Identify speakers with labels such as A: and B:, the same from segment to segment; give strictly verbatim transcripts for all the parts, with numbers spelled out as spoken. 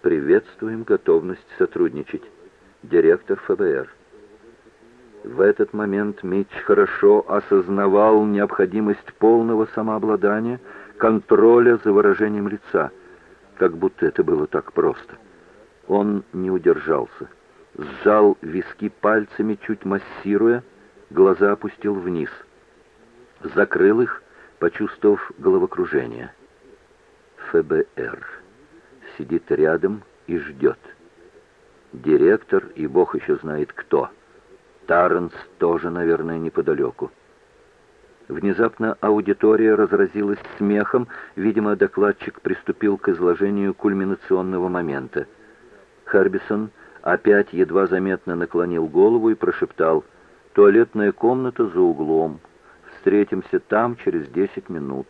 A: Приветствуем готовность сотрудничать. Директор ФБР. В этот момент Митч хорошо осознавал необходимость полного самообладания, контроля за выражением лица, как будто это было так просто. Он не удержался, сжал виски пальцами, чуть массируя, глаза опустил вниз, закрыл их, почувствовав головокружение. ФБР сидит рядом и ждет. Директор и бог еще знает кто. Тарренс тоже, наверное, неподалеку. Внезапно аудитория разразилась смехом. Видимо, докладчик приступил к изложению кульминационного момента. Харбисон опять едва заметно наклонил голову и прошептал: «Туалетная комната за углом. Встретимся там через десять минут».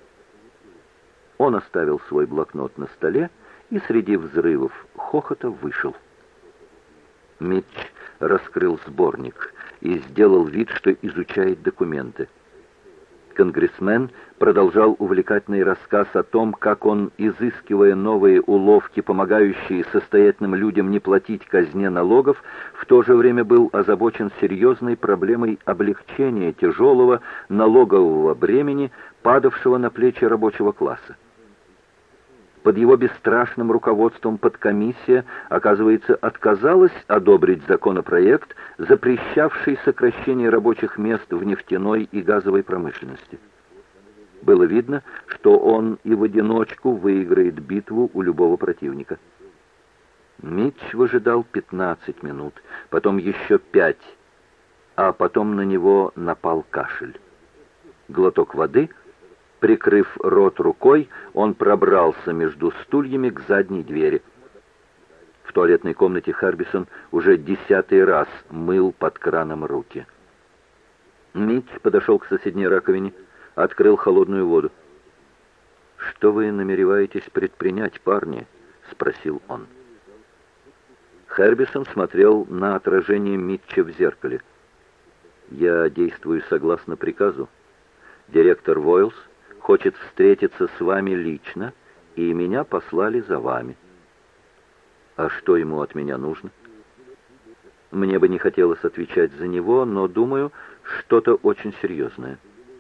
A: Он оставил свой блокнот на столе и среди взрывов хохота вышел. Митч раскрыл сборник и сделал вид, что изучает документы. Конгрессмен продолжал увлекательный рассказ о том, как он, изыскивая новые уловки, помогающие состоятельным людям не платить казне налогов, в то же время был озабочен серьезной проблемой облегчения тяжелого налогового бремени, падавшего на плечи рабочего класса. Под его бесстрашным руководством подкомиссия, оказывается, отказалась одобрить законопроект, запрещавший сокращение рабочих мест в нефтяной и газовой промышленности. Было видно, что он и в одиночку выиграет битву у любого противника. Митч выжидал пятнадцать минут, потом еще пять, а потом на него напал кашель. Глоток воды. Прикрыв рот рукой, он пробрался между стульями к задней двери. В туалетной комнате Харбисон уже десятый раз мыл под краном руки. Митч подошел к соседней раковине, открыл холодную воду. «Что вы намереваетесь предпринять, парни?» — спросил он. Харбисон смотрел на отражение Митча в зеркале. «Я действую согласно приказу. Директор Войлс хочет встретиться с вами лично, и меня послали за вами». «А что ему от меня нужно?» «Мне бы не хотелось отвечать за него, но, думаю, что-то очень серьезное».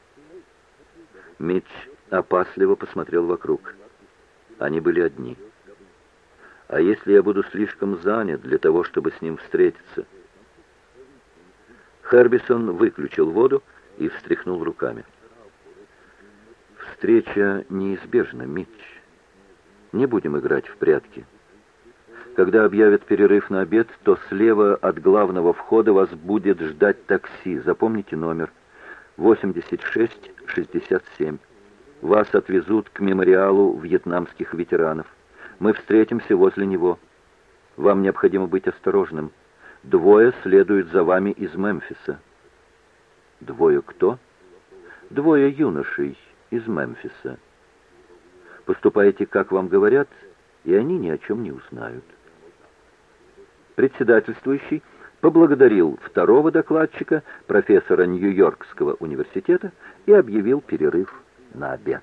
A: Митч опасливо посмотрел вокруг. Они были одни. «А если я буду слишком занят для того, чтобы с ним встретиться?» Харбисон выключил воду и встряхнул руками. «Встреча неизбежна, Митч. Не будем играть в прятки. Когда объявят перерыв на обед, то слева от главного входа вас будет ждать такси. Запомните номер. восемьдесят шесть шестьдесят семь. Вас отвезут к мемориалу вьетнамских ветеранов. Мы встретимся возле него. Вам необходимо быть осторожным. Двое следуют за вами из Мемфиса». «Двое кто?» «Двое юношей из Мемфиса. Поступайте, как вам говорят, и они ни о чем не узнают». Председательствующий поблагодарил второго докладчика, профессора Нью-Йоркского университета, и объявил перерыв на обед.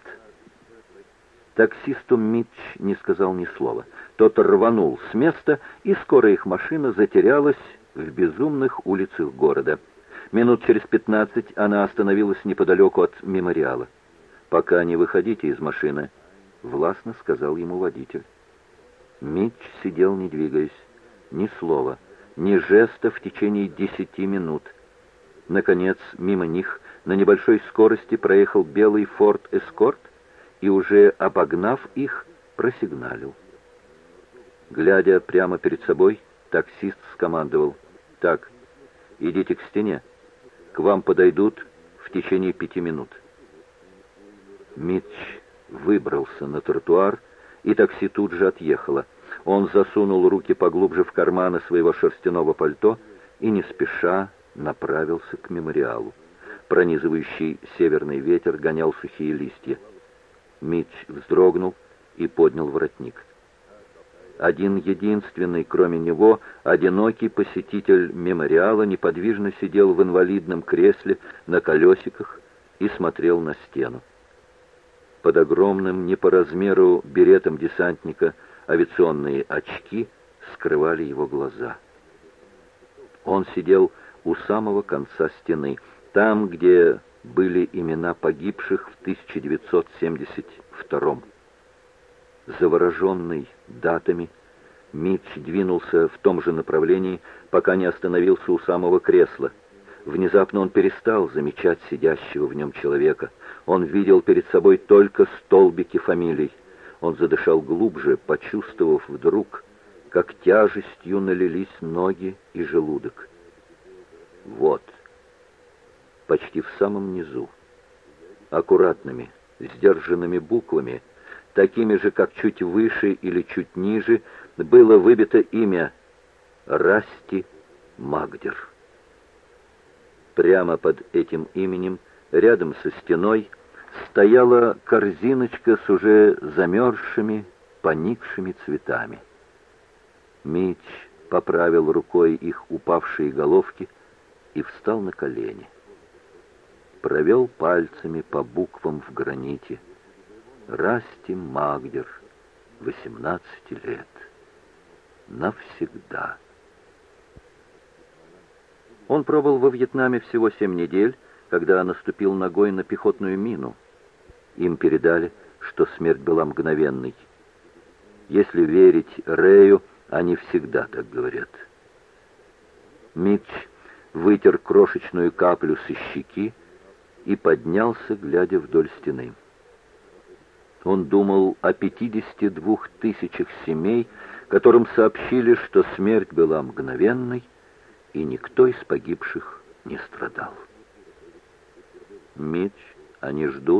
A: Таксисту Митч не сказал ни слова. Тот рванул с места, и скоро их машина затерялась в безумных улицах города. Минут через пятнадцать она остановилась неподалеку от мемориала. «Пока не выходите из машины», — властно сказал ему водитель. Митч сидел, не двигаясь, ни слова, ни жеста в течение десяти минут. Наконец, мимо них на небольшой скорости проехал белый Форд Эскорт и, уже обогнав их, просигналил. Глядя прямо перед собой, таксист скомандовал: «Так, идите к стене. К вам подойдут в течение пяти минут». Митч выбрался на тротуар, и такси тут же отъехало. Он засунул руки поглубже в карманы своего шерстяного пальто и не спеша направился к мемориалу. Пронизывающий северный ветер гонял сухие листья. Митч вздрогнул и поднял воротник. Один единственный, кроме него, одинокий посетитель мемориала неподвижно сидел в инвалидном кресле на колесиках и смотрел на стену. Под огромным, не по размеру беретом десантника, Авиационные очки скрывали его глаза. Он сидел у самого конца стены, там, где были имена погибших в тысяча девятьсот семьдесят втором. Завороженный датами, Митч двинулся в том же направлении, пока не остановился у самого кресла. Внезапно он перестал замечать сидящего в нем человека. Он видел перед собой только столбики фамилий. Он задышал глубже, почувствовав вдруг, как тяжестью налились ноги и желудок. Вот, почти в самом низу, аккуратными, сдержанными буквами, такими же, как чуть выше или чуть ниже, было выбито имя Расти Магдер. Прямо под этим именем, рядом со стеной, стояла корзиночка с уже замерзшими, поникшими цветами. Митч поправил рукой их упавшие головки и встал на колени. Провел пальцами по буквам в граните. Расти Магдер, восемнадцать лет. Навсегда. Он пробыл во Вьетнаме всего семь недель, когда наступил ногой на пехотную мину. Им передали, что смерть была мгновенной. Если верить Рэю, они всегда так говорят. Митч вытер крошечную каплю со щеки и поднялся, глядя вдоль стены. Он думал о пятидесяти двух тысячах семей, которым сообщили, что смерть была мгновенной, и никто из погибших не страдал. Митч, они ждут.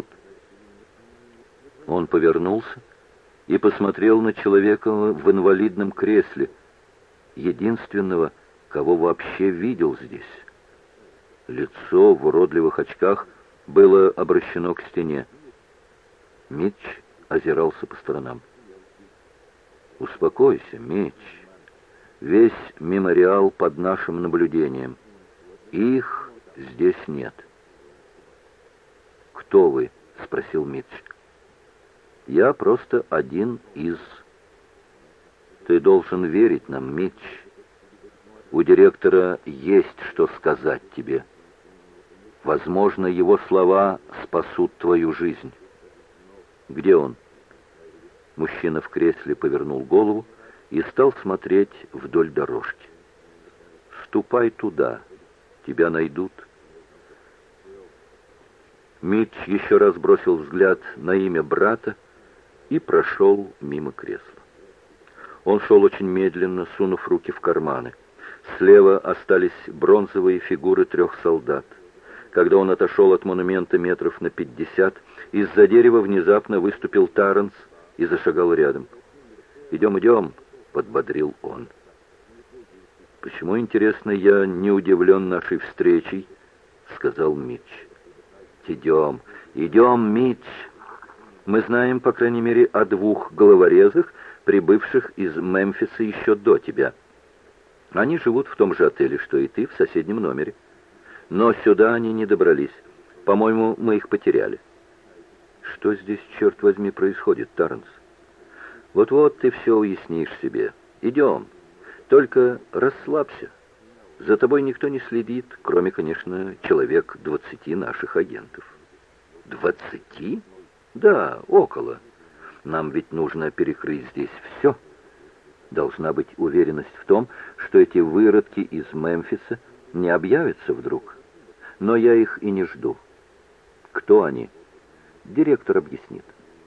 A: Он повернулся и посмотрел на человека в инвалидном кресле, единственного, кого вообще видел здесь. Лицо в уродливых очках было обращено к стене. Митч озирался по сторонам. «Успокойся, Митч. Весь мемориал под нашим наблюдением. Их здесь нет». «Кто вы?» — спросил Митч. «Я просто один из...» «Ты должен верить нам, Митч. У директора есть что сказать тебе. Возможно, его слова спасут твою жизнь». «Где он?» Мужчина в кресле повернул голову и стал смотреть вдоль дорожки. «Ступай туда, тебя найдут». Митч еще раз бросил взгляд на имя брата и прошел мимо кресла. Он шел очень медленно, сунув руки в карманы. Слева остались бронзовые фигуры трех солдат. Когда он отошел от монумента метров на пятьдесят, из-за дерева внезапно выступил Тарренс и зашагал рядом. «Идем, идем», — подбодрил он. «Почему, интересно, я не удивлен нашей встречей?» — сказал Митч. «Идем, идем, Митч. Мы знаем, по крайней мере, о двух головорезах, прибывших из Мемфиса еще до тебя. Они живут в том же отеле, что и ты, в соседнем номере. Но сюда они не добрались. По-моему, мы их потеряли». «Что здесь, черт возьми, происходит, Тарренс?» «Вот-вот ты все уяснишь себе. Идем. Только расслабься. За тобой никто не следит, кроме, конечно, человек двадцати наших агентов». «Двадцати?» «Да, около. Нам ведь нужно перекрыть здесь все. Должна быть уверенность в том, что эти выродки из Мемфиса не объявятся вдруг. Но я их и не жду. Кто они? Директор объяснит».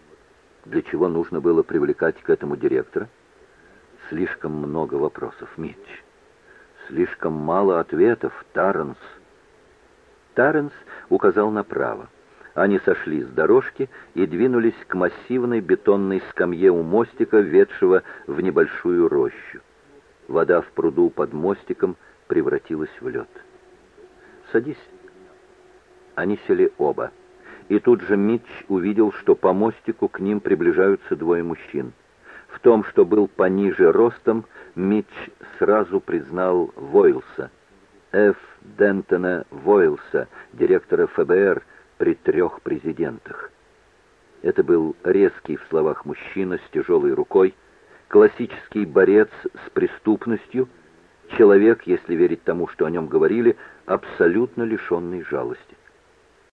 A: Для чего нужно было привлекать к этому директора? Слишком много вопросов, Митч. Слишком мало ответов, Тарренс. Тарренс указал направо. Они сошли с дорожки и двинулись к массивной бетонной скамье у мостика, ведшего в небольшую рощу. Вода в пруду под мостиком превратилась в лед. «Садись». Они сели оба. И тут же Митч увидел, что по мостику к ним приближаются двое мужчин. В том, что был пониже ростом, Митч сразу признал Войлса, Ф. Дентона Войлса, директора Ф Б Р при трех президентах. Это был резкий в словах мужчина с тяжелой рукой, классический борец с преступностью, человек, если верить тому, что о нем говорили, абсолютно лишенный жалости.